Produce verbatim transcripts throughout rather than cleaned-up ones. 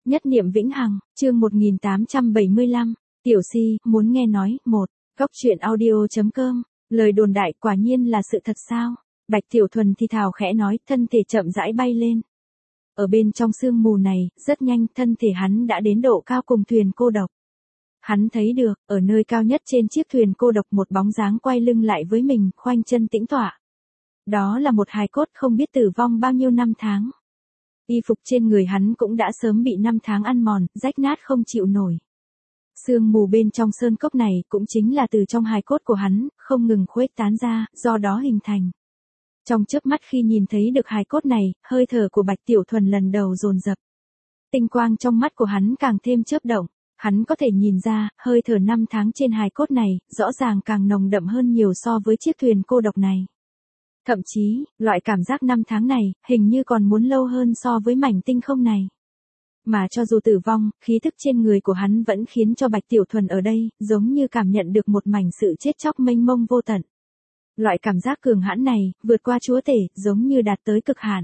Nhất niệm vĩnh hằng, chương một nghìn tám trăm bảy mươi lăm, Tiểu Si, muốn nghe nói, một, góc truyện audio.com, lời đồn đại quả nhiên là sự thật sao? Bạch Tiểu Thuần thì thào khẽ nói, thân thể chậm rãi bay lên. Ở bên trong sương mù này, rất nhanh, thân thể hắn đã đến độ cao cùng thuyền cô độc. Hắn thấy được, ở nơi cao nhất trên chiếc thuyền cô độc một bóng dáng quay lưng lại với mình, khoanh chân tĩnh tọa. Đó là một hài cốt không biết tử vong bao nhiêu năm tháng. Y phục trên người hắn cũng đã sớm bị năm tháng ăn mòn, rách nát không chịu nổi. Sương mù bên trong sơn cốc này cũng chính là từ trong hài cốt của hắn, không ngừng khuếch tán ra, do đó hình thành. Trong chớp mắt khi nhìn thấy được hài cốt này, hơi thở của Bạch Tiểu Thuần lần đầu dồn dập. Tinh quang trong mắt của hắn càng thêm chớp động, hắn có thể nhìn ra, hơi thở năm tháng trên hài cốt này, rõ ràng càng nồng đậm hơn nhiều so với chiếc thuyền cô độc này. Thậm chí, loại cảm giác năm tháng này, hình như còn muốn lâu hơn so với mảnh tinh không này. Mà cho dù tử vong, khí thức trên người của hắn vẫn khiến cho Bạch Tiểu Thuần ở đây, giống như cảm nhận được một mảnh sự chết chóc mênh mông vô tận. Loại cảm giác cường hãn này, vượt qua chúa tể, giống như đạt tới cực hạn.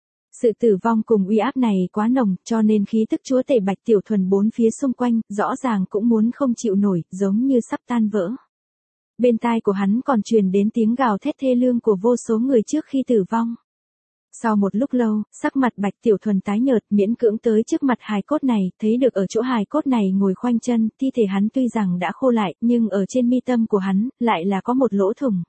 Sự tử vong cùng uy áp này quá nồng, cho nên khí tức chúa tể Bạch Tiểu Thuần bốn phía xung quanh, rõ ràng cũng muốn không chịu nổi, giống như sắp tan vỡ. Bên tai của hắn còn truyền đến tiếng gào thét thê lương của vô số người trước khi tử vong. Sau một lúc lâu, sắc mặt Bạch Tiểu Thuần tái nhợt, miễn cưỡng tới trước mặt hài cốt này, thấy được ở chỗ hài cốt này ngồi khoanh chân, thi thể hắn tuy rằng đã khô lại, nhưng ở trên mi tâm của hắn, lại là có một lỗ thủng.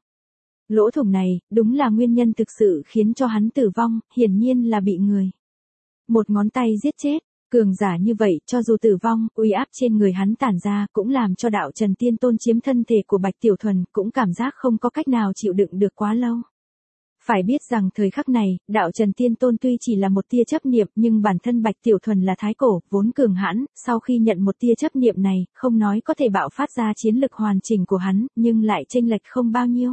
Lỗ thủng này, đúng là nguyên nhân thực sự khiến cho hắn tử vong, hiển nhiên là bị người một ngón tay giết chết. Cường giả như vậy, cho dù tử vong, uy áp trên người hắn tản ra, cũng làm cho đạo Trần Tiên Tôn chiếm thân thể của Bạch Tiểu Thuần, cũng cảm giác không có cách nào chịu đựng được quá lâu. Phải biết rằng thời khắc này, đạo Trần Tiên Tôn tuy chỉ là một tia chấp niệm, nhưng bản thân Bạch Tiểu Thuần là thái cổ, vốn cường hãn, sau khi nhận một tia chấp niệm này, không nói có thể bạo phát ra chiến lực hoàn chỉnh của hắn, nhưng lại chênh lệch không bao nhiêu.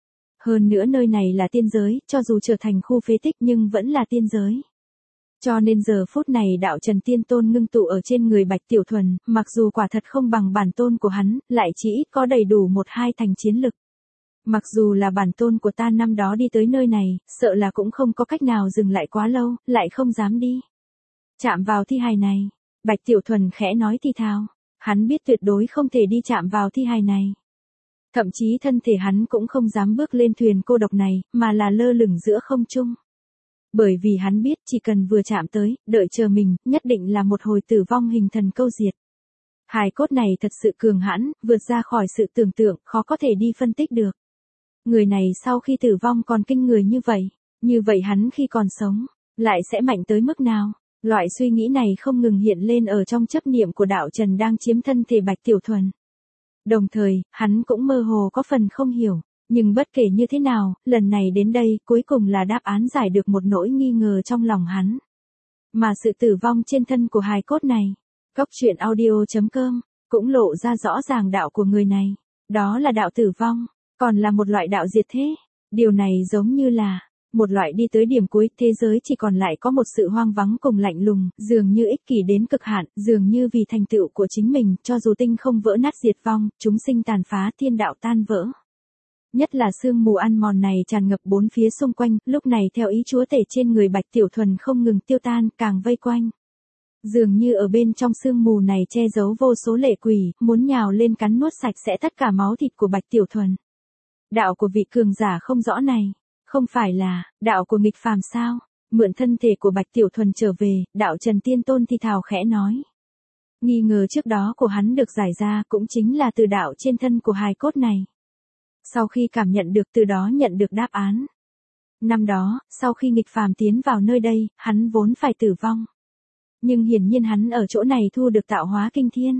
Hơn nữa nơi này là tiên giới, cho dù trở thành khu phế tích nhưng vẫn là tiên giới. Cho nên giờ phút này đạo Trần Tiên Tôn ngưng tụ ở trên người Bạch Tiểu Thuần, mặc dù quả thật không bằng bản tôn của hắn, lại chỉ ít có đầy đủ một hai thành chiến lực. Mặc dù là bản tôn của ta năm đó đi tới nơi này, sợ là cũng không có cách nào dừng lại quá lâu, lại không dám đi. Chạm vào thi hài này, Bạch Tiểu Thuần khẽ nói thì thào, hắn biết tuyệt đối không thể đi chạm vào thi hài này. Thậm chí thân thể hắn cũng không dám bước lên thuyền cô độc này, mà là lơ lửng giữa không trung. Bởi vì hắn biết chỉ cần vừa chạm tới, đợi chờ mình, nhất định là một hồi tử vong hình thần câu diệt. Hài cốt này thật sự cường hãn, vượt ra khỏi sự tưởng tượng, khó có thể đi phân tích được. Người này sau khi tử vong còn kinh người như vậy, như vậy hắn khi còn sống, lại sẽ mạnh tới mức nào? Loại suy nghĩ này không ngừng hiện lên ở trong chấp niệm của đạo Trần đang chiếm thân thể Bạch Tiểu Thuần. Đồng thời, hắn cũng mơ hồ có phần không hiểu. Nhưng bất kể như thế nào, lần này đến đây, cuối cùng là đáp án giải được một nỗi nghi ngờ trong lòng hắn. Mà sự tử vong trên thân của hài cốt này, góc truyện audio.com, cũng lộ ra rõ ràng đạo của người này. Đó là đạo tử vong, còn là một loại đạo diệt thế. Điều này giống như là một loại đi tới điểm cuối, thế giới chỉ còn lại có một sự hoang vắng cùng lạnh lùng, dường như ích kỷ đến cực hạn, dường như vì thành tựu của chính mình, cho dù tinh không vỡ nát diệt vong, chúng sinh tàn phá, thiên đạo tan vỡ. Nhất là sương mù ăn mòn này tràn ngập bốn phía xung quanh, lúc này theo ý chúa tể trên người Bạch Tiểu Thuần không ngừng tiêu tan, càng vây quanh. Dường như ở bên trong sương mù này che giấu vô số lệ quỷ, muốn nhào lên cắn nuốt sạch sẽ tất cả máu thịt của Bạch Tiểu Thuần. Đạo của vị cường giả không rõ này, không phải là đạo của nghịch phàm sao? Mượn thân thể của Bạch Tiểu Thuần trở về, đạo Trần Tiên Tôn thì thào khẽ nói. Nghi ngờ trước đó của hắn được giải ra cũng chính là từ đạo trên thân của hài cốt này. Sau khi cảm nhận được từ đó nhận được đáp án. Năm đó, sau khi nghịch phàm tiến vào nơi đây, hắn vốn phải tử vong. Nhưng hiển nhiên hắn ở chỗ này thu được tạo hóa kinh thiên.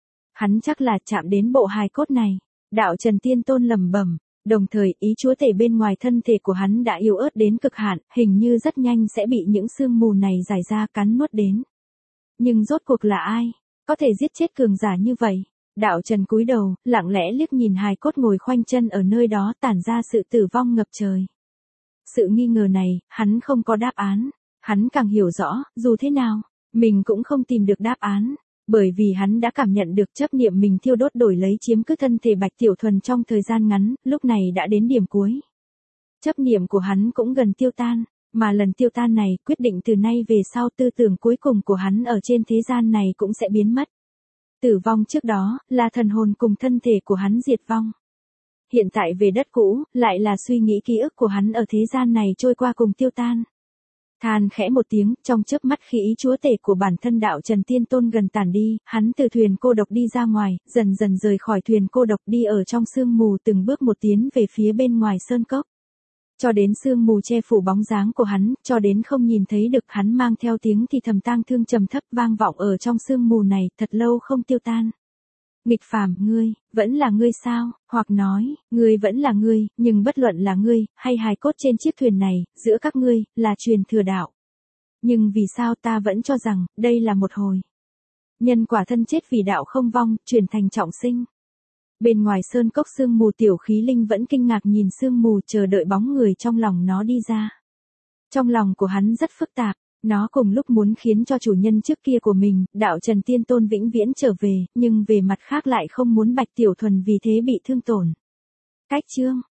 Hắn chắc là chạm đến bộ hài cốt này. Đạo Trần Tiên Tôn lẩm bẩm, đồng thời ý chúa tể bên ngoài thân thể của hắn đã yếu ớt đến cực hạn, hình như rất nhanh sẽ bị những sương mù này giải ra cắn nuốt đến. Nhưng rốt cuộc là ai, có thể giết chết cường giả như vậy? Đạo Trần cúi đầu, lặng lẽ liếc nhìn hài cốt ngồi khoanh chân ở nơi đó tản ra sự tử vong ngập trời. Sự nghi ngờ này, hắn không có đáp án. Hắn càng hiểu rõ, dù thế nào, mình cũng không tìm được đáp án. Bởi vì hắn đã cảm nhận được chấp niệm mình thiêu đốt đổi lấy chiếm cứ thân thể Bạch Tiểu Thuần trong thời gian ngắn, lúc này đã đến điểm cuối. Chấp niệm của hắn cũng gần tiêu tan. Mà lần tiêu tan này quyết định từ nay về sau tư tưởng cuối cùng của hắn ở trên thế gian này cũng sẽ biến mất. Tử vong trước đó, là thần hồn cùng thân thể của hắn diệt vong. Hiện tại về đất cũ, lại là suy nghĩ ký ức của hắn ở thế gian này trôi qua cùng tiêu tan. Than khẽ một tiếng, trong chớp mắt khí ý chúa tể của bản thân đạo Trần Tiên Tôn gần tàn đi, hắn từ thuyền cô độc đi ra ngoài, dần dần rời khỏi thuyền cô độc đi ở trong sương mù từng bước một tiến về phía bên ngoài sơn cốc. Cho đến sương mù che phủ bóng dáng của hắn, cho đến không nhìn thấy được hắn mang theo tiếng thì thầm tang thương trầm thấp vang vọng ở trong sương mù này, thật lâu không tiêu tan. Nghịch phàm, ngươi, vẫn là ngươi sao, hoặc nói, ngươi vẫn là ngươi, nhưng bất luận là ngươi, hay hài cốt trên chiếc thuyền này, giữa các ngươi, là truyền thừa đạo. Nhưng vì sao ta vẫn cho rằng, đây là một hồi nhân quả thân chết vì đạo không vong, chuyển thành trọng sinh. Bên ngoài sơn cốc sương mù tiểu khí linh vẫn kinh ngạc nhìn sương mù chờ đợi bóng người trong lòng nó đi ra. Trong lòng của hắn rất phức tạp. Nó cùng lúc muốn khiến cho chủ nhân trước kia của mình, đạo Trần Tiên Tôn vĩnh viễn trở về, nhưng về mặt khác lại không muốn Bạch Tiểu Thuần vì thế bị thương tổn. Cách chương